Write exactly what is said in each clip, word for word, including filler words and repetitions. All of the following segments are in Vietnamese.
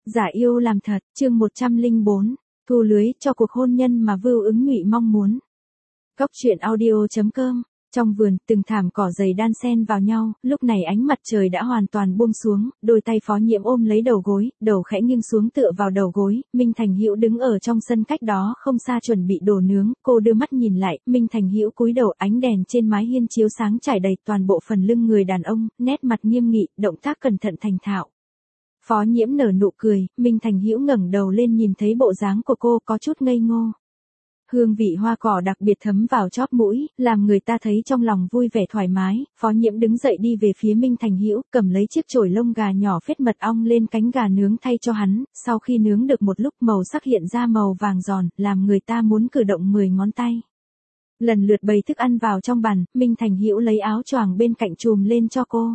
Giả yêu làm thật, chương một trăm lẻ bốn, thu lưới cho cuộc hôn nhân mà Vưu Ứng Nhụy mong muốn. Cốc truyện audio chấm com. Trong vườn, từng thảm cỏ dày đan xen vào nhau, lúc này ánh mặt trời đã hoàn toàn buông xuống, đôi tay Phó Nhiễm ôm lấy đầu gối, đầu khẽ nghiêng xuống tựa vào đầu gối, Minh Thành Hữu đứng ở trong sân cách đó không xa chuẩn bị đồ nướng, cô đưa mắt nhìn lại, Minh Thành Hữu cúi đầu, ánh đèn trên mái hiên chiếu sáng trải đầy toàn bộ phần lưng người đàn ông, nét mặt nghiêm nghị, động tác cẩn thận thành thạo. Phó Nhiễm nở nụ cười, Minh Thành Hữu ngẩng đầu lên nhìn thấy bộ dáng của cô có chút ngây ngô. Hương vị hoa cỏ đặc biệt thấm vào chóp mũi, làm người ta thấy trong lòng vui vẻ thoải mái. Phó Nhiễm đứng dậy đi về phía Minh Thành Hữu, cầm lấy chiếc chổi lông gà nhỏ phết mật ong lên cánh gà nướng thay cho hắn, sau khi nướng được một lúc màu sắc hiện ra màu vàng giòn, làm người ta muốn cử động mười ngón tay. Lần lượt bày thức ăn vào trong bàn, Minh Thành Hữu lấy áo choàng bên cạnh trùm lên cho cô.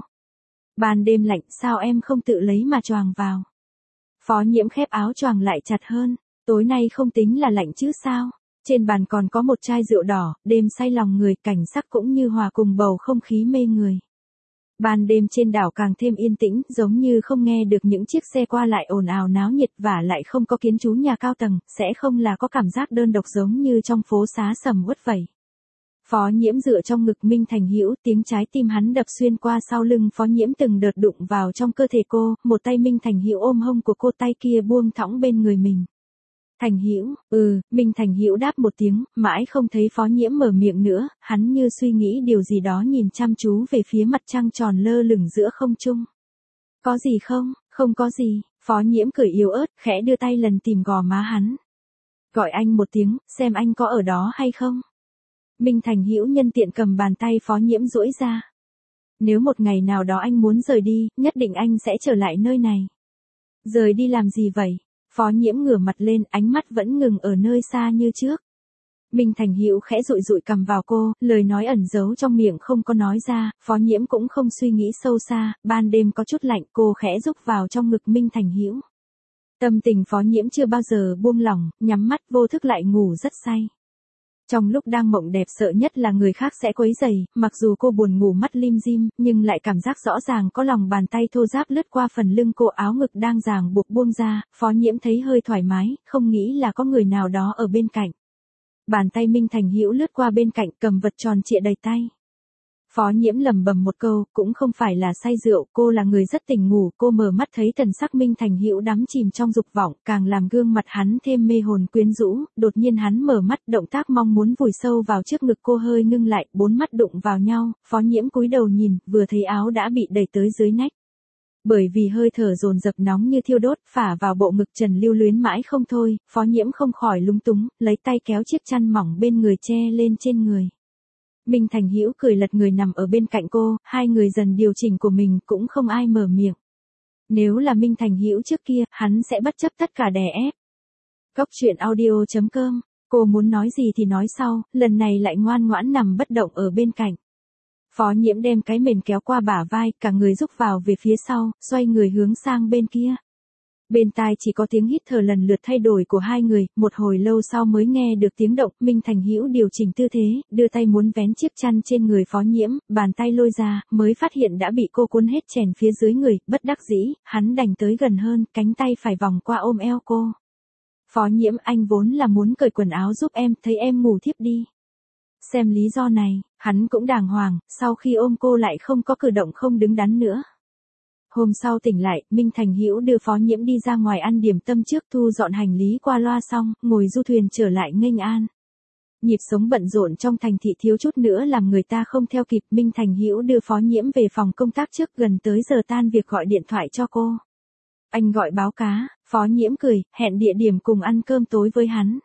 Ban đêm lạnh, sao em không tự lấy mà choàng vào? Phó Nhiễm khép áo choàng lại chặt hơn, tối nay không tính là lạnh chứ sao? Trên bàn còn có một chai rượu đỏ, đêm say lòng người, cảnh sắc cũng như hòa cùng bầu không khí mê người. Ban đêm trên đảo càng thêm yên tĩnh, giống như không nghe được những chiếc xe qua lại ồn ào náo nhiệt và lại không có kiến trú nhà cao tầng, sẽ không là có cảm giác đơn độc giống như trong phố xá sầm uất vậy. Phó Nhiễm dựa trong ngực Minh Thành Hữu, tiếng trái tim hắn đập xuyên qua sau lưng Phó Nhiễm từng đợt đụng vào trong cơ thể cô, một tay Minh Thành Hữu ôm hông của cô, tay kia buông thõng bên người mình. Thành Hữu, ừ, Minh Thành Hữu đáp một tiếng, mãi không thấy Phó Nhiễm mở miệng nữa, hắn như suy nghĩ điều gì đó nhìn chăm chú về phía mặt trăng tròn lơ lửng giữa không trung. Có gì không? Không có gì, Phó Nhiễm cười yếu ớt, khẽ đưa tay lần tìm gò má hắn. Gọi anh một tiếng, xem anh có ở đó hay không. Minh Thành Hữu nhân tiện cầm bàn tay Phó Nhiễm duỗi ra. Nếu một ngày nào đó anh muốn rời đi, nhất định anh sẽ trở lại nơi này. Rời đi làm gì vậy? Phó Nhiễm ngửa mặt lên, ánh mắt vẫn ngừng ở nơi xa như trước. Minh Thành Hữu khẽ dụi dụi cầm vào cô, lời nói ẩn giấu trong miệng không có nói ra, Phó Nhiễm cũng không suy nghĩ sâu xa, ban đêm có chút lạnh, cô khẽ rúc vào trong ngực Minh Thành Hữu. Tâm tình Phó Nhiễm chưa bao giờ buông lỏng, nhắm mắt vô thức lại ngủ rất say. Trong lúc đang mộng đẹp sợ nhất là người khác sẽ quấy rầy, mặc dù cô buồn ngủ mắt lim dim, nhưng lại cảm giác rõ ràng có lòng bàn tay thô ráp lướt qua phần lưng cô, áo ngực đang ràng buộc buông ra, Phó Nhiễm thấy hơi thoải mái, không nghĩ là có người nào đó ở bên cạnh. Bàn tay Minh Thành Hữu lướt qua bên cạnh cầm vật tròn trịa đầy tay. Phó Nhiễm lẩm bẩm một câu, cũng không phải là say rượu, cô là người rất tỉnh ngủ, cô mở mắt thấy thần sắc Minh Thành Hữu đắm chìm trong dục vọng, càng làm gương mặt hắn thêm mê hồn quyến rũ, đột nhiên hắn mở mắt, động tác mong muốn vùi sâu vào trước ngực cô hơi ngưng lại, bốn mắt đụng vào nhau, Phó Nhiễm cúi đầu nhìn, vừa thấy áo đã bị đẩy tới dưới nách. Bởi vì hơi thở dồn dập nóng như thiêu đốt, phả vào bộ ngực trần lưu luyến mãi không thôi, Phó Nhiễm không khỏi lúng túng, lấy tay kéo chiếc chăn mỏng bên người che lên trên người. Minh Thành Hữu cười lật người nằm ở bên cạnh cô, hai người dần điều chỉnh của mình, cũng không ai mở miệng. Nếu là Minh Thành Hữu trước kia, hắn sẽ bất chấp tất cả đè ép. Cốc truyện audio chấm com, cô muốn nói gì thì nói sau, lần này lại ngoan ngoãn nằm bất động ở bên cạnh. Phó Nhiễm đem cái mền kéo qua bả vai, cả người rúc vào về phía sau, xoay người hướng sang bên kia. Bên tai chỉ có tiếng hít thở lần lượt thay đổi của hai người, một hồi lâu sau mới nghe được tiếng động, Minh Thành Hữu điều chỉnh tư thế, đưa tay muốn vén chiếc chăn trên người Phó Nhiễm, bàn tay lôi ra, mới phát hiện đã bị cô cuốn hết chèn phía dưới người, bất đắc dĩ, hắn đành tới gần hơn, cánh tay phải vòng qua ôm eo cô. Phó Nhiễm, anh vốn là muốn cởi quần áo giúp em, thấy em ngủ thiếp đi. Xem lý do này, hắn cũng đàng hoàng, sau khi ôm cô lại không có cử động không đứng đắn nữa. Hôm sau tỉnh lại, Minh Thành Hữu đưa Phó Nhiễm đi ra ngoài ăn điểm tâm trước, thu dọn hành lý qua loa xong, ngồi du thuyền trở lại nghênh an. Nhịp sống bận rộn trong thành thị thiếu chút nữa làm người ta không theo kịp, Minh Thành Hữu đưa Phó Nhiễm về phòng công tác trước, gần tới giờ tan việc gọi điện thoại cho cô. Anh gọi báo cá, Phó Nhiễm cười, hẹn địa điểm cùng ăn cơm tối với hắn.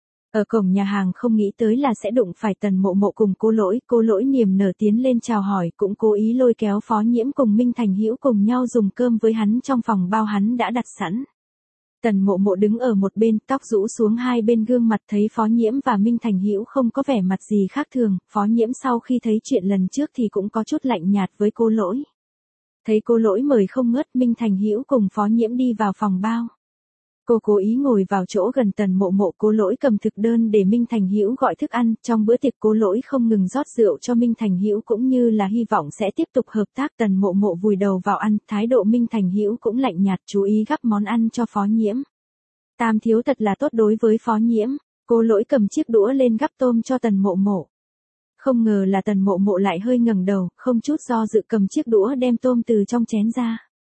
Ở cổng nhà hàng không nghĩ tới là sẽ đụng phải Tần Mộ Mộ cùng Cô Lỗi, Cô Lỗi niềm nở tiến lên chào hỏi, cũng cố ý lôi kéo Phó Nhiễm cùng Minh Thành Hữu cùng nhau dùng cơm với hắn trong phòng bao hắn đã đặt sẵn. Tần Mộ Mộ đứng ở một bên, tóc rũ xuống hai bên gương mặt, thấy Phó Nhiễm và Minh Thành Hữu không có vẻ mặt gì khác thường, Phó Nhiễm sau khi thấy chuyện lần trước thì cũng có chút lạnh nhạt với Cô Lỗi. Thấy Cô Lỗi mời không ngớt, Minh Thành Hữu cùng Phó Nhiễm đi vào phòng bao. Cô cố ý ngồi vào chỗ gần Tần Mộ Mộ, Cố Lỗi cầm thực đơn để Minh Thành Hữu gọi thức ăn, trong bữa tiệc Cố Lỗi không ngừng rót rượu cho Minh Thành Hữu cũng như là hy vọng sẽ tiếp tục hợp tác. Tần Mộ Mộ vùi đầu vào ăn, thái độ Minh Thành Hữu cũng lạnh nhạt, chú ý gắp món ăn cho Phó Nhiễm. Tam thiếu thật là tốt đối với Phó Nhiễm. Cố Lỗi cầm chiếc đũa lên gắp tôm cho Tần Mộ Mộ. Không ngờ là Tần Mộ Mộ lại hơi ngẩng đầu, không chút do dự cầm chiếc đũa đem tôm từ trong chén ra.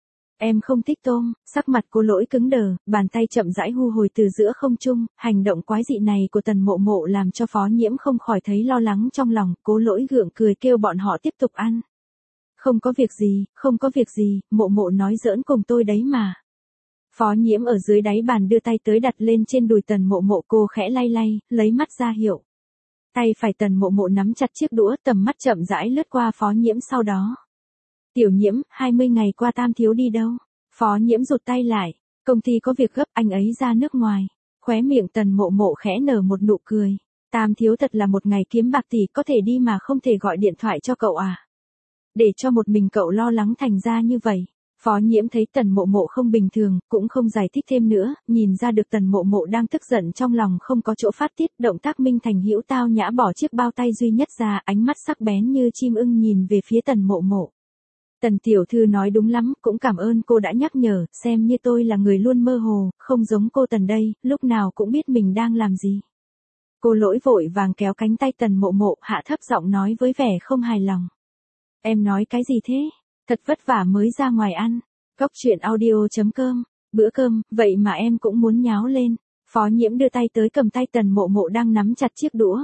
Em không thích tôm. Sắc mặt Cố Lỗi cứng đờ, bàn tay chậm rãi hu hồi từ giữa không trung, hành động quái dị này của Tần Mộ Mộ làm cho Phó Nhiễm không khỏi thấy lo lắng trong lòng. Cố Lỗi gượng cười kêu bọn họ tiếp tục ăn. Không có việc gì, không có việc gì, Mộ Mộ nói giỡn cùng tôi đấy mà. Phó Nhiễm ở dưới đáy bàn đưa tay tới đặt lên trên đùi Tần Mộ Mộ, cô khẽ lay lay, lấy mắt ra hiệu. Tay phải Tần Mộ Mộ nắm chặt chiếc đũa, tầm mắt chậm rãi lướt qua Phó Nhiễm sau đó. Tiểu Nhiễm, hai mươi ngày qua Tam thiếu đi đâu? Phó Nhiễm rụt tay lại, công ty có việc gấp, anh ấy ra nước ngoài. Khóe miệng Tần Mộ Mộ khẽ nở một nụ cười. Tam thiếu thật là một ngày kiếm bạc tỷ, có thể đi mà không thể gọi điện thoại cho cậu à? Để cho một mình cậu lo lắng thành ra như vậy. Phó Nhiễm thấy Tần Mộ Mộ không bình thường, cũng không giải thích thêm nữa, nhìn ra được Tần Mộ Mộ đang tức giận trong lòng không có chỗ phát tiết, động tác Minh Thành Hữu tao nhã bỏ chiếc bao tay duy nhất ra, ánh mắt sắc bén như chim ưng nhìn về phía Tần Mộ Mộ. Tần tiểu thư nói đúng lắm, cũng cảm ơn cô đã nhắc nhở, xem như tôi là người luôn mơ hồ, không giống cô Tần đây, lúc nào cũng biết mình đang làm gì. Cô Lỗi vội vàng kéo cánh tay Tần Mộ Mộ, hạ thấp giọng nói với vẻ không hài lòng. Em nói cái gì thế? Thật vất vả mới ra ngoài ăn. Góc chuyện audio chấm com. Bữa cơm, vậy mà em cũng muốn nháo lên. Phó Nhiễm đưa tay tới cầm tay Tần Mộ Mộ đang nắm chặt chiếc đũa.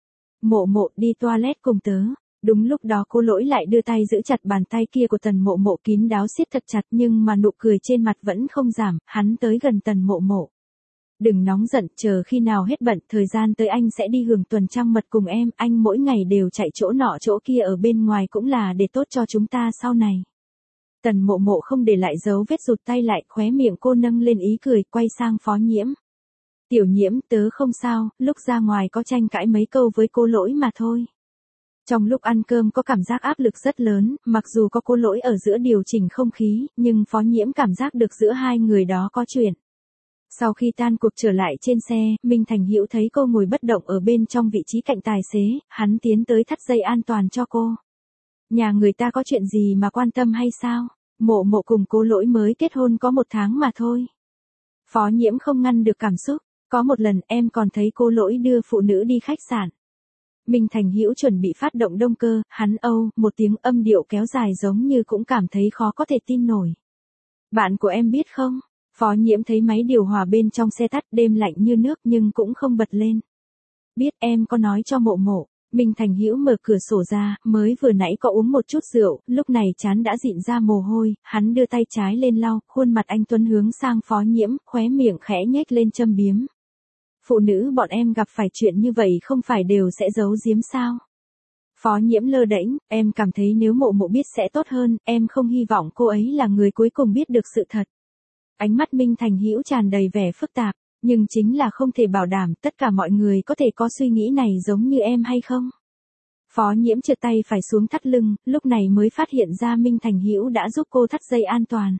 Mộ Mộ, đi toilet cùng tớ. Đúng lúc đó Cố Lỗi lại đưa tay giữ chặt bàn tay kia của Tần Mộ Mộ, kín đáo siết thật chặt, nhưng mà nụ cười trên mặt vẫn không giảm, hắn tới gần Tần Mộ Mộ. Đừng nóng giận, chờ khi nào hết bận, thời gian tới anh sẽ đi hưởng tuần trăng mật cùng em, anh mỗi ngày đều chạy chỗ nọ chỗ kia ở bên ngoài cũng là để tốt cho chúng ta sau này. Tần Mộ Mộ không để lại dấu vết rụt tay lại, khóe miệng cô nâng lên ý cười, quay sang Phó Nhiễm. Tiểu Nhiễm, tớ không sao, lúc ra ngoài có tranh cãi mấy câu với Cố Lỗi mà thôi. Trong lúc ăn cơm có cảm giác áp lực rất lớn, mặc dù có Cố Lỗi ở giữa điều chỉnh không khí, nhưng Phó Nhiễm cảm giác được giữa hai người đó có chuyện. Sau khi tan cuộc trở lại trên xe, Minh Thành Hữu thấy cô ngồi bất động ở bên trong vị trí cạnh tài xế, hắn tiến tới thắt dây an toàn cho cô. Nhà người ta có chuyện gì mà quan tâm hay sao? Mộ Mộ cùng Cố Lỗi mới kết hôn có một tháng mà thôi. Phó Nhiễm không ngăn được cảm xúc, có một lần em còn thấy Cố Lỗi đưa phụ nữ đi khách sạn. Minh Thành Hữu chuẩn bị phát động động cơ, hắn âu, một tiếng âm điệu kéo dài giống như cũng cảm thấy khó có thể tin nổi. Bạn của em biết không? Phó Nhiễm thấy máy điều hòa bên trong xe tắt, đêm lạnh như nước nhưng cũng không bật lên. Biết, em có nói cho Mộ Mộ. Minh Thành Hữu mở cửa sổ ra, mới vừa nãy có uống một chút rượu, lúc này trán đã dịn ra mồ hôi, hắn đưa tay trái lên lau, khuôn mặt anh tuấn hướng sang Phó Nhiễm, khóe miệng khẽ nhếch lên châm biếm. Phụ nữ bọn em gặp phải chuyện như vậy không phải đều sẽ giấu giếm sao? Phó Nhiễm lơ đễnh, em cảm thấy nếu Mộ Mộ biết sẽ tốt hơn, em không hy vọng cô ấy là người cuối cùng biết được sự thật. Ánh mắt Minh Thành Hữu tràn đầy vẻ phức tạp, nhưng chính là không thể bảo đảm tất cả mọi người có thể có suy nghĩ này giống như em hay không. Phó Nhiễm trượt tay phải xuống thắt lưng, lúc này mới phát hiện ra Minh Thành Hữu đã giúp cô thắt dây an toàn.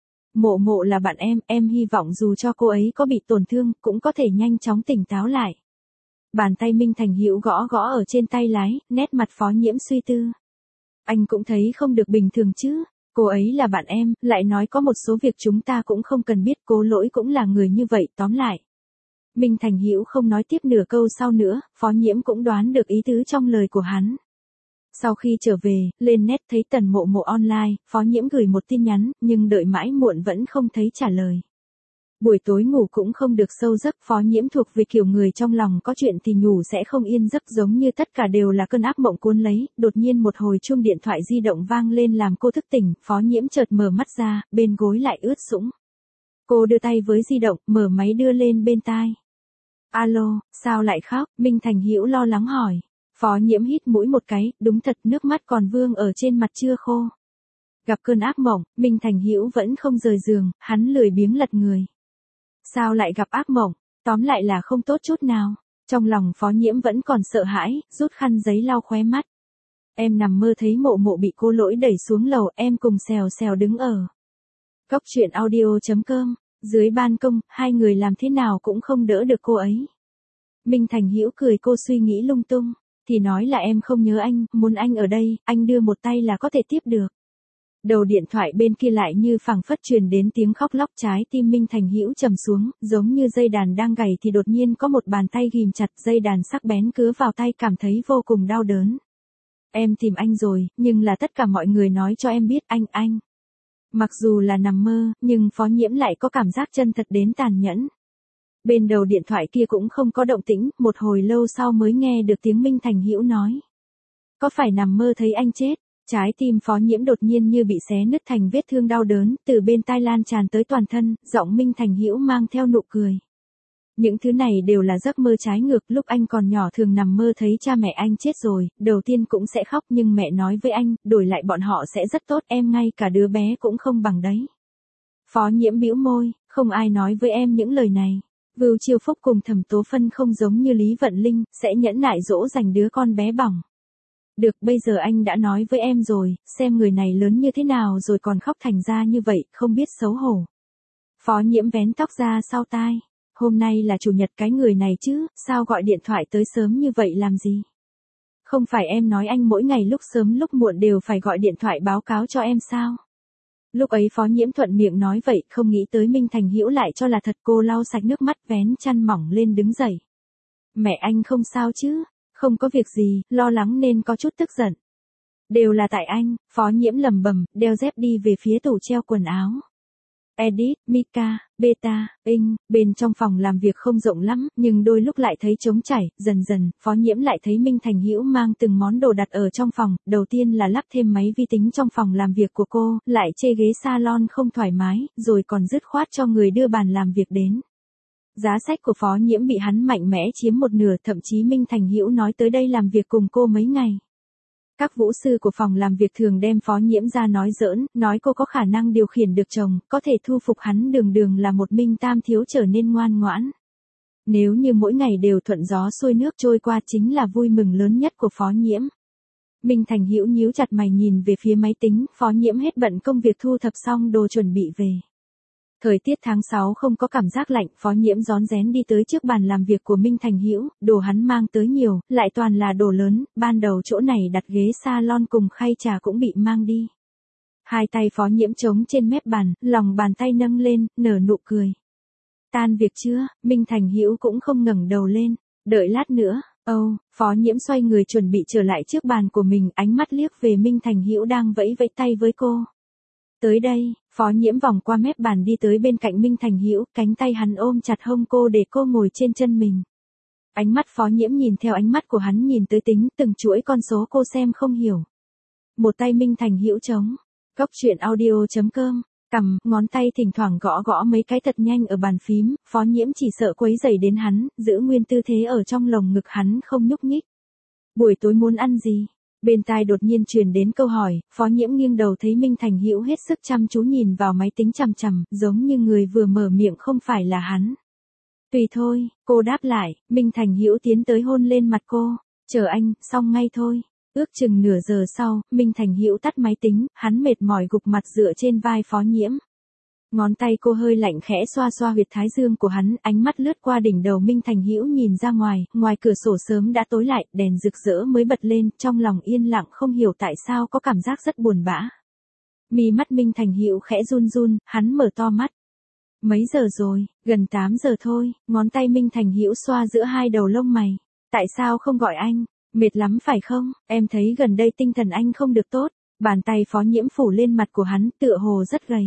Mộ Mộ là bạn em, em hy vọng dù cho cô ấy có bị tổn thương, cũng có thể nhanh chóng tỉnh táo lại. Bàn tay Minh Thành Hữu gõ gõ ở trên tay lái, nét mặt Phó Nhiễm suy tư. Anh cũng thấy không được bình thường chứ, cô ấy là bạn em, lại nói có một số việc chúng ta cũng không cần biết, Cố Lỗi cũng là người như vậy, tóm lại. Minh Thành Hữu không nói tiếp nửa câu sau nữa, Phó Nhiễm cũng đoán được ý tứ trong lời của hắn. Sau khi trở về, lên net thấy Tần Mộ Mộ online, Phó Nhiễm gửi một tin nhắn, nhưng đợi mãi muộn vẫn không thấy trả lời. Buổi tối ngủ cũng không được sâu giấc, Phó Nhiễm thuộc về kiểu người trong lòng có chuyện thì nhủ sẽ không yên giấc, giống như tất cả đều là cơn ác mộng cuốn lấy, đột nhiên một hồi chuông điện thoại di động vang lên làm cô thức tỉnh, Phó Nhiễm chợt mở mắt ra, bên gối lại ướt sũng. Cô đưa tay với di động, mở máy đưa lên bên tai. Alo, sao lại khóc? Minh Thành Hữu lo lắng hỏi. Phó Nhiễm hít mũi một cái, đúng thật nước mắt còn vương ở trên mặt chưa khô. Gặp cơn ác mộng, Minh Thành Hữu vẫn không rời giường, hắn lười biếng lật người. Sao lại gặp ác mộng? Tóm lại là không tốt chút nào. Trong lòng Phó Nhiễm vẫn còn sợ hãi, rút khăn giấy lau khóe mắt. Em nằm mơ thấy Mộ Mộ bị Cố Lỗi đẩy xuống lầu, em cùng xèo xèo đứng ở. Góc chuyện audio chấm com Dưới ban công, hai người làm thế nào cũng không đỡ được cô ấy. Minh Thành Hữu cười cô suy nghĩ lung tung, thì nói là em không nhớ anh, muốn anh ở đây, anh đưa một tay là có thể tiếp được. Đầu điện thoại bên kia lại như phảng phất truyền đến tiếng khóc lóc, trái tim Minh Thành Hữu trầm xuống, giống như dây đàn đang gảy thì đột nhiên có một bàn tay ghim chặt, dây đàn sắc bén cứa vào tay, cảm thấy vô cùng đau đớn. Em tìm anh rồi, nhưng là tất cả mọi người nói cho em biết anh anh. Mặc dù là nằm mơ, nhưng Phó Nhiễm lại có cảm giác chân thật đến tàn nhẫn. Bên đầu điện thoại kia cũng không có động tĩnh, một hồi lâu sau mới nghe được tiếng Minh Thành Hữu nói. Có phải nằm mơ thấy anh chết? Trái tim Phó Nhiễm đột nhiên như bị xé nứt thành vết thương đau đớn, từ bên tai lan tràn tới toàn thân, giọng Minh Thành Hữu mang theo nụ cười. Những thứ này đều là giấc mơ trái ngược, lúc anh còn nhỏ thường nằm mơ thấy cha mẹ anh chết rồi, đầu tiên cũng sẽ khóc nhưng mẹ nói với anh, đổi lại bọn họ sẽ rất tốt, em ngay cả đứa bé cũng không bằng đấy. Phó Nhiễm bĩu môi, không ai nói với em những lời này. Vưu Chiêu Phúc cùng Thẩm Tố Phân không giống như Lý Vận Linh, sẽ nhẫn nại dỗ dành đứa con bé bỏng. Được, bây giờ anh đã nói với em rồi, xem người này lớn như thế nào rồi còn khóc thành ra như vậy, không biết xấu hổ. Phó Nhiễm vén tóc ra sau tai. Hôm nay là chủ nhật, cái người này chứ, sao gọi điện thoại tới sớm như vậy làm gì? Không phải em nói anh mỗi ngày lúc sớm lúc muộn đều phải gọi điện thoại báo cáo cho em sao? Lúc ấy Phó Nhiễm thuận miệng nói vậy, không nghĩ tới Minh Thành Hữu lại cho là thật. Cô lau sạch nước mắt, vén chăn mỏng lên đứng dậy. Mẹ anh không sao chứ? Không có việc gì, lo lắng nên có chút tức giận. Đều là tại anh, Phó Nhiễm lầm bầm, đeo dép đi về phía tủ treo quần áo. Edit, Mika, Beta, Ing, bên trong phòng làm việc không rộng lắm, nhưng đôi lúc lại thấy trống trải, dần dần, Phó Nhiễm lại thấy Minh Thành Hữu mang từng món đồ đặt ở trong phòng, đầu tiên là lắp thêm máy vi tính trong phòng làm việc của cô, lại chê ghế salon không thoải mái, rồi còn dứt khoát cho người đưa bàn làm việc đến. Giá sách của Phó Nhiễm bị hắn mạnh mẽ chiếm một nửa, thậm chí Minh Thành Hữu nói tới đây làm việc cùng cô mấy ngày. Các vũ sư của phòng làm việc thường đem Phó Nhiễm ra nói giỡn, nói cô có khả năng điều khiển được chồng, có thể thu phục hắn, đường đường là một minh tam thiếu trở nên ngoan ngoãn. Nếu như mỗi ngày đều thuận gió xuôi nước trôi qua chính là vui mừng lớn nhất của Phó Nhiễm. Minh Thành Hữu nhíu chặt mày nhìn về phía máy tính, Phó Nhiễm hết bận công việc thu thập xong đồ chuẩn bị về. Thời tiết tháng sáu không có cảm giác lạnh, Phó Nhiễm rón rén đi tới trước bàn làm việc của Minh Thành Hữu, đồ hắn mang tới nhiều, lại toàn là đồ lớn, ban đầu chỗ này đặt ghế salon cùng khay trà cũng bị mang đi. Hai tay Phó Nhiễm trống trên mép bàn, lòng bàn tay nâng lên, nở nụ cười. Tan việc chưa? Minh Thành Hữu cũng không ngẩng đầu lên, đợi lát nữa. Âu, oh, Phó Nhiễm xoay người chuẩn bị trở lại trước bàn của mình, ánh mắt liếc về Minh Thành Hữu đang vẫy vẫy tay với cô. Tới đây, Phó Nhiễm vòng qua mép bàn đi tới bên cạnh Minh Thành Hữu, cánh tay hắn ôm chặt hông cô để cô ngồi trên chân mình. Ánh mắt Phó Nhiễm nhìn theo ánh mắt của hắn nhìn tới tính từng chuỗi con số cô xem không hiểu. Một tay Minh Thành Hữu trống, Cốc Truyện Audio chấm com, cầm, ngón tay thỉnh thoảng gõ gõ mấy cái thật nhanh ở bàn phím, Phó Nhiễm chỉ sợ quấy rầy đến hắn, giữ nguyên tư thế ở trong lồng ngực hắn không nhúc nhích. Buổi tối muốn ăn gì? Bên tai đột nhiên truyền đến câu hỏi, Phó Nhiễm nghiêng đầu thấy Minh Thành Hữu hết sức chăm chú nhìn vào máy tính chằm chằm, giống như người vừa mở miệng không phải là hắn. Tùy thôi, cô đáp lại, Minh Thành Hữu tiến tới hôn lên mặt cô, chờ anh, xong ngay thôi. Ước chừng nửa giờ sau, Minh Thành Hữu tắt máy tính, hắn mệt mỏi gục mặt dựa trên vai Phó Nhiễm. Ngón tay cô hơi lạnh khẽ xoa xoa huyệt thái dương của hắn, ánh mắt lướt qua đỉnh đầu Minh Thành Hữu nhìn ra ngoài, ngoài cửa sổ sớm đã tối lại, đèn rực rỡ mới bật lên, trong lòng yên lặng không hiểu tại sao có cảm giác rất buồn bã. Mi mắt Minh Thành Hữu khẽ run run, hắn mở to mắt. Mấy giờ rồi? Gần tám giờ thôi, ngón tay Minh Thành Hữu xoa giữa hai đầu lông mày. Tại sao không gọi anh? Mệt lắm phải không? Em thấy gần đây tinh thần anh không được tốt. Bàn tay Phó Nhiễm phủ lên mặt của hắn, tựa hồ rất gầy.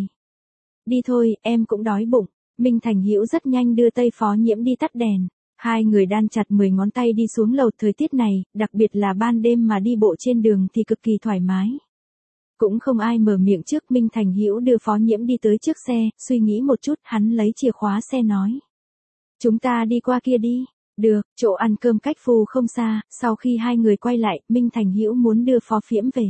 Đi thôi, em cũng đói bụng. Minh Thành Hữu rất nhanh đưa tay Phó Nhiễm đi tắt đèn. Hai người đan chặt mười ngón tay đi xuống lầu, thời tiết này, đặc biệt là ban đêm mà đi bộ trên đường thì cực kỳ thoải mái. Cũng không ai mở miệng trước, Minh Thành Hữu đưa Phó Nhiễm đi tới trước xe, suy nghĩ một chút, hắn lấy chìa khóa xe nói. Chúng ta đi qua kia đi. Được, chỗ ăn cơm cách Phù không xa, sau khi hai người quay lại, Minh Thành Hữu muốn đưa Phó Phiễm về.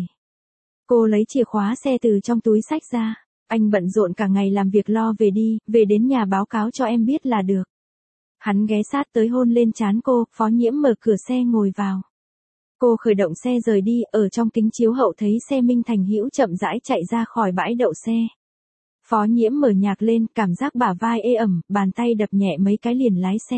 Cô lấy chìa khóa xe từ trong túi xách ra. Anh bận rộn cả ngày làm việc, lo về đi, về đến nhà báo cáo cho em biết là được. Hắn ghé sát tới hôn lên trán cô, Phó Nhiễm mở cửa xe ngồi vào. Cô khởi động xe rời đi, ở trong kính chiếu hậu thấy xe Minh Thành Hữu chậm rãi chạy ra khỏi bãi đậu xe. Phó Nhiễm mở nhạc lên, cảm giác bả vai ê ẩm, bàn tay đập nhẹ mấy cái liền lái xe.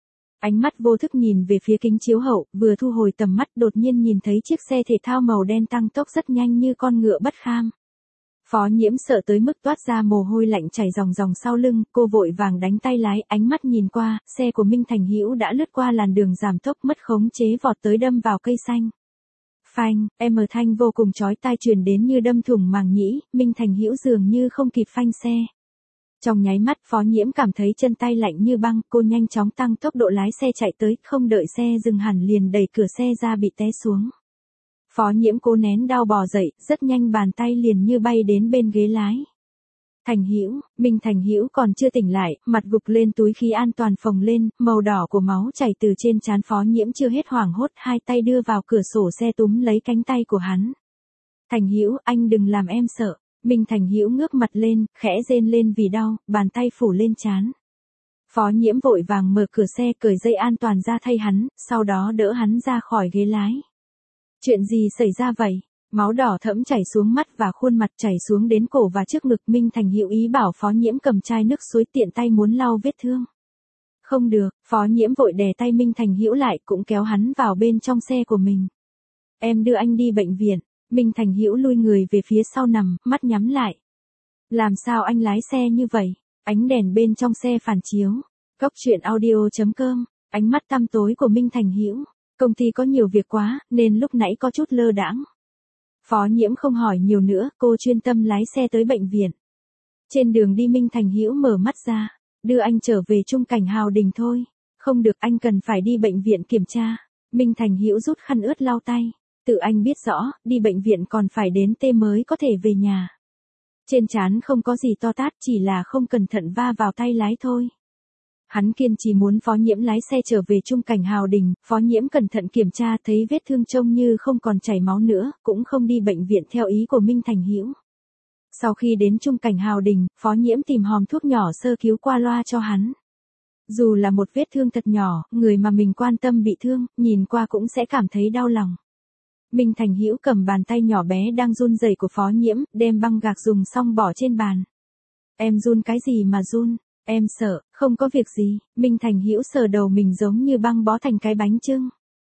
Ánh mắt vô thức nhìn về phía kính chiếu hậu, vừa thu hồi tầm mắt đột nhiên nhìn thấy chiếc xe thể thao màu đen tăng tốc rất nhanh như con ngựa bất kham. Phó Nhiễm sợ tới mức toát ra mồ hôi lạnh chảy ròng ròng sau lưng, cô vội vàng đánh tay lái, ánh mắt nhìn qua, xe của Minh Thành Hữu đã lướt qua làn đường giảm tốc mất khống chế vọt tới đâm vào cây xanh. Phanh, em ở thanh vô cùng chói tai truyền đến như đâm thủng màng nhĩ, Minh Thành Hữu dường như không kịp phanh xe. Trong nháy mắt Phó Nhiễm cảm thấy chân tay lạnh như băng, cô nhanh chóng tăng tốc độ lái xe chạy tới, không đợi xe dừng hẳn liền đẩy cửa xe ra bị té xuống. Phó Nhiễm cố nén đau bò dậy, rất nhanh bàn tay liền như bay đến bên ghế lái. Thành Hữu, Minh Thành Hữu còn chưa tỉnh lại, mặt gục lên túi khí an toàn phồng lên, màu đỏ của máu chảy từ trên trán Phó Nhiễm chưa hết hoảng hốt, hai tay đưa vào cửa sổ xe túm lấy cánh tay của hắn. Thành Hữu, anh đừng làm em sợ. Minh Thành Hữu ngước mặt lên, khẽ rên lên vì đau, bàn tay phủ lên trán. Phó Nhiễm vội vàng mở cửa xe cởi dây an toàn ra thay hắn, sau đó đỡ hắn ra khỏi ghế lái. Chuyện gì xảy ra vậy? Máu đỏ thẫm chảy xuống mắt và khuôn mặt, chảy xuống đến cổ và trước ngực. Minh Thành Hữu ý bảo Phó Nhiễm cầm chai nước suối tiện tay muốn lau vết thương. Không được, Phó Nhiễm vội đè tay Minh Thành Hữu lại, cũng kéo hắn vào bên trong xe của mình. Em đưa anh đi bệnh viện. Minh Thành Hữu lui người về phía sau nằm, mắt nhắm lại. Làm sao anh lái xe như vậy? Ánh đèn bên trong xe phản chiếu. Góc truyện audio chấm com. Ánh mắt tăm tối của Minh Thành Hữu. Công ty có nhiều việc quá, nên lúc nãy có chút lơ đãng. Phó Nhiễm không hỏi nhiều nữa, cô chuyên tâm lái xe tới bệnh viện. Trên đường đi Minh Thành Hữu mở mắt ra. Đưa anh trở về Trung Cảnh Hào Đình thôi. Không được, anh cần phải đi bệnh viện kiểm tra. Minh Thành Hữu rút khăn ướt lau tay. Tự anh biết rõ, đi bệnh viện còn phải đến tê mới có thể về nhà. Trên trán không có gì to tát, chỉ là không cẩn thận va vào tay lái thôi. Hắn kiên trì muốn Phó Nhiễm lái xe trở về Trung Cảnh Hào Đình, Phó Nhiễm cẩn thận kiểm tra thấy vết thương trông như không còn chảy máu nữa, cũng không đi bệnh viện theo ý của Minh Thành Hữu. Sau khi đến Trung Cảnh Hào Đình, Phó Nhiễm tìm hòm thuốc nhỏ sơ cứu qua loa cho hắn. Dù là một vết thương thật nhỏ, người mà mình quan tâm bị thương, nhìn qua cũng sẽ cảm thấy đau lòng. Minh Thành Hữu cầm bàn tay nhỏ bé đang run rẩy của Phó Nhiễm, đem băng gạc dùng xong bỏ trên bàn. Em run cái gì mà run? Em sợ, không có việc gì. Minh Thành Hữu sờ đầu mình giống như băng bó thành cái bánh chưng.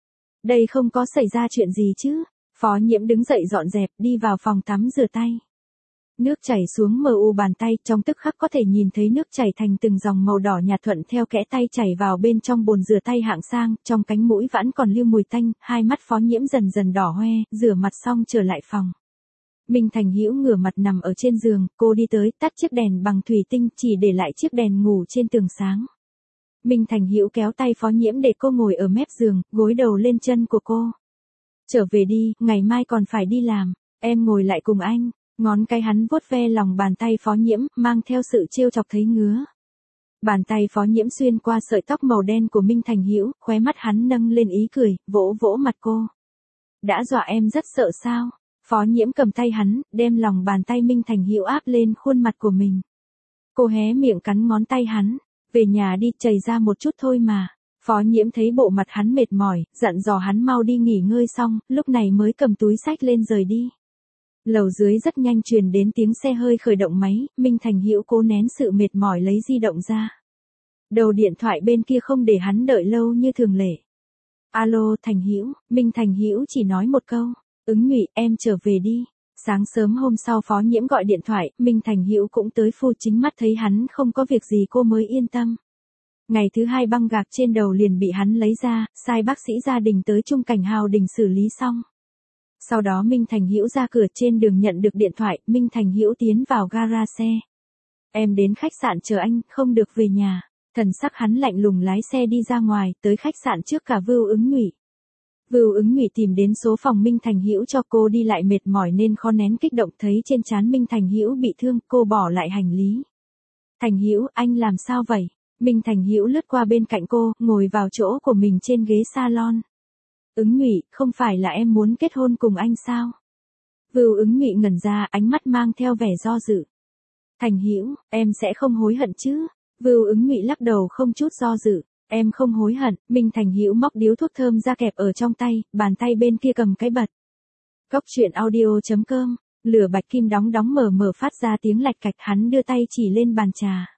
Đây không có xảy ra chuyện gì chứ? Phó Nhiễm đứng dậy dọn dẹp, đi vào phòng tắm rửa tay. Nước chảy xuống mờ u bàn tay, trong tức khắc có thể nhìn thấy nước chảy thành từng dòng màu đỏ nhạt thuận theo kẽ tay chảy vào bên trong bồn rửa tay hạng sang, trong cánh mũi vẫn còn lưu mùi tanh, hai mắt Phó Nhiễm dần dần đỏ hoe, rửa mặt xong trở lại phòng. Minh Thành Hữu ngửa mặt nằm ở trên giường, cô đi tới, tắt chiếc đèn bằng thủy tinh, chỉ để lại chiếc đèn ngủ trên tường sáng. Minh Thành Hữu kéo tay Phó Nhiễm để cô ngồi ở mép giường, gối đầu lên chân của cô. Trở về đi, ngày mai còn phải đi làm, em ngồi lại cùng anh. Ngón cái hắn vuốt ve lòng bàn tay Phó Nhiễm, mang theo sự trêu chọc thấy ngứa. Bàn tay Phó Nhiễm xuyên qua sợi tóc màu đen của Minh Thành Hữu, khóe mắt hắn nâng lên ý cười, vỗ vỗ mặt cô. Đã dọa em rất sợ sao? Phó Nhiễm cầm tay hắn, đem lòng bàn tay Minh Thành Hữu áp lên khuôn mặt của mình. Cô hé miệng cắn ngón tay hắn, về nhà đi, chảy ra một chút thôi mà. Phó Nhiễm thấy bộ mặt hắn mệt mỏi, dặn dò hắn mau đi nghỉ ngơi xong, lúc này mới cầm túi xách lên rời đi. Lầu dưới rất nhanh truyền đến tiếng xe hơi khởi động máy, Minh Thành Hữu cố nén sự mệt mỏi lấy di động ra. Đầu điện thoại bên kia không để hắn đợi lâu như thường lệ. Alo Thành Hữu, Minh Thành Hữu chỉ nói một câu, Ứng Nhụy, em trở về đi. Sáng sớm hôm sau Phó Nhiễm gọi điện thoại, Minh Thành Hữu cũng tới phu chính mắt thấy hắn không có việc gì cô mới yên tâm. Ngày thứ hai băng gạc trên đầu liền bị hắn lấy ra, sai bác sĩ gia đình tới Trung Cảnh Hào Đình xử lý xong. Sau đó Minh Thành Hữu ra cửa, trên đường nhận được điện thoại, Minh Thành Hữu tiến vào gara xe. Em đến khách sạn chờ anh, không được về nhà. Thần sắc hắn lạnh lùng lái xe đi ra ngoài, tới khách sạn trước cả Vưu Ứng Nhụy. Vưu Ứng Nhụy tìm đến số phòng Minh Thành Hữu cho cô đi lại mệt mỏi nên khó nén kích động, thấy trên trán Minh Thành Hữu bị thương, cô bỏ lại hành lý. Thành Hữu, anh làm sao vậy? Minh Thành Hữu lướt qua bên cạnh cô, ngồi vào chỗ của mình trên ghế salon. Ứng Nhụy, không phải là em muốn kết hôn cùng anh sao? Vưu Ứng Nhụy ngẩn ra, ánh mắt mang theo vẻ do dự. Thành Hữu, em sẽ không hối hận chứ? Vưu Ứng Nhụy lắc đầu không chút do dự. Em không hối hận. Minh Thành Hữu móc điếu thuốc thơm ra kẹp ở trong tay, bàn tay bên kia cầm cái bật. Góc truyện audio chấm com Lửa bạch kim đóng đóng mở mở phát ra tiếng lạch cạch, hắn đưa tay chỉ lên bàn trà.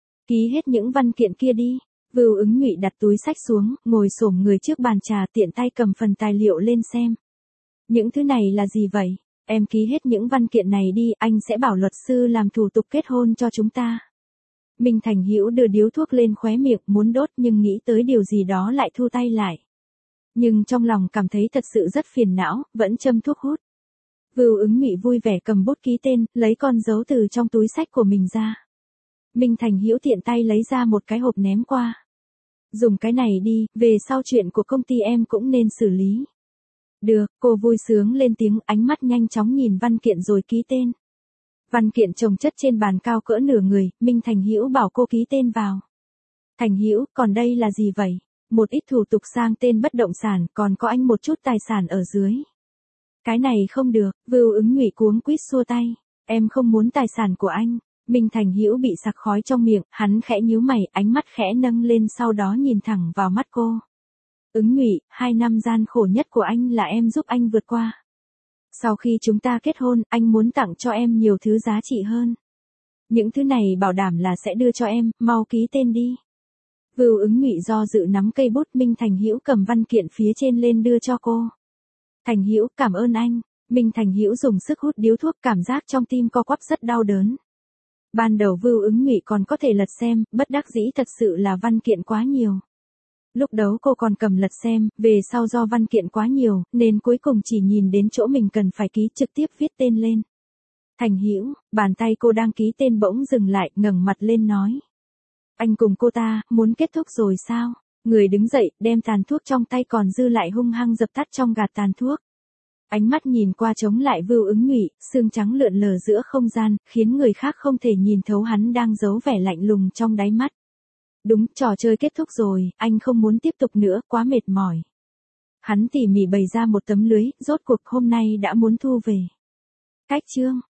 Ký hết những văn kiện kia đi. Vưu Ứng Nhụy đặt túi sách xuống, ngồi xổm người trước bàn trà tiện tay cầm phần tài liệu lên xem. Những thứ này là gì vậy? Em ký hết những văn kiện này đi, anh sẽ bảo luật sư làm thủ tục kết hôn cho chúng ta. Minh Thành Hữu đưa điếu thuốc lên khóe miệng muốn đốt nhưng nghĩ tới điều gì đó lại thu tay lại. Nhưng trong lòng cảm thấy thật sự rất phiền não, vẫn châm thuốc hút. Vưu Ứng Nhụy vui vẻ cầm bút ký tên, lấy con dấu từ trong túi sách của mình ra. Minh Thành Hữu tiện tay lấy ra một cái hộp ném qua. Dùng cái này đi, về sau chuyện của công ty em cũng nên xử lý. Được, cô vui sướng lên tiếng, ánh mắt nhanh chóng nhìn văn kiện rồi ký tên. Văn kiện chồng chất trên bàn cao cỡ nửa người, Minh Thành Hữu bảo cô ký tên vào. Thành Hữu, còn đây là gì vậy? Một ít thủ tục sang tên bất động sản, còn có anh một chút tài sản ở dưới. Cái này không được, Vưu Ứng Nhụy cuống quýt xua tay. Em không muốn tài sản của anh. Minh Thành Hữu bị sặc khói trong miệng, hắn khẽ nhíu mày, ánh mắt khẽ nâng lên sau đó nhìn thẳng vào mắt cô. Ứng Nhụy, hai năm gian khổ nhất của anh là em giúp anh vượt qua. Sau khi chúng ta kết hôn, anh muốn tặng cho em nhiều thứ giá trị hơn. Những thứ này bảo đảm là sẽ đưa cho em, mau ký tên đi. Vưu Ứng Nhụy do dự nắm cây bút, Minh Thành Hữu cầm văn kiện phía trên lên đưa cho cô. Thành Hữu, cảm ơn anh. Minh Thành Hữu dùng sức hút điếu thuốc, cảm giác trong tim co quắp rất đau đớn. Ban đầu Vưu Ứng Nhụy còn có thể lật xem, bất đắc dĩ thật sự là văn kiện quá nhiều. Lúc đầu cô còn cầm lật xem, về sau do văn kiện quá nhiều, nên cuối cùng chỉ nhìn đến chỗ mình cần phải ký, trực tiếp viết tên lên. Thành Hữu, bàn tay cô đang ký tên bỗng dừng lại, ngẩng mặt lên nói. Anh cùng cô ta, muốn kết thúc rồi sao? Người đứng dậy, đem tàn thuốc trong tay còn dư lại hung hăng dập tắt trong gạt tàn thuốc. Ánh mắt nhìn qua trống lại Vưu Ứng Nhụy, xương trắng lượn lờ giữa không gian, khiến người khác không thể nhìn thấu hắn đang giấu vẻ lạnh lùng trong đáy mắt. Đúng, trò chơi kết thúc rồi, anh không muốn tiếp tục nữa, quá mệt mỏi. Hắn tỉ mỉ bày ra một tấm lưới, rốt cuộc hôm nay đã muốn thu về. Cách chương.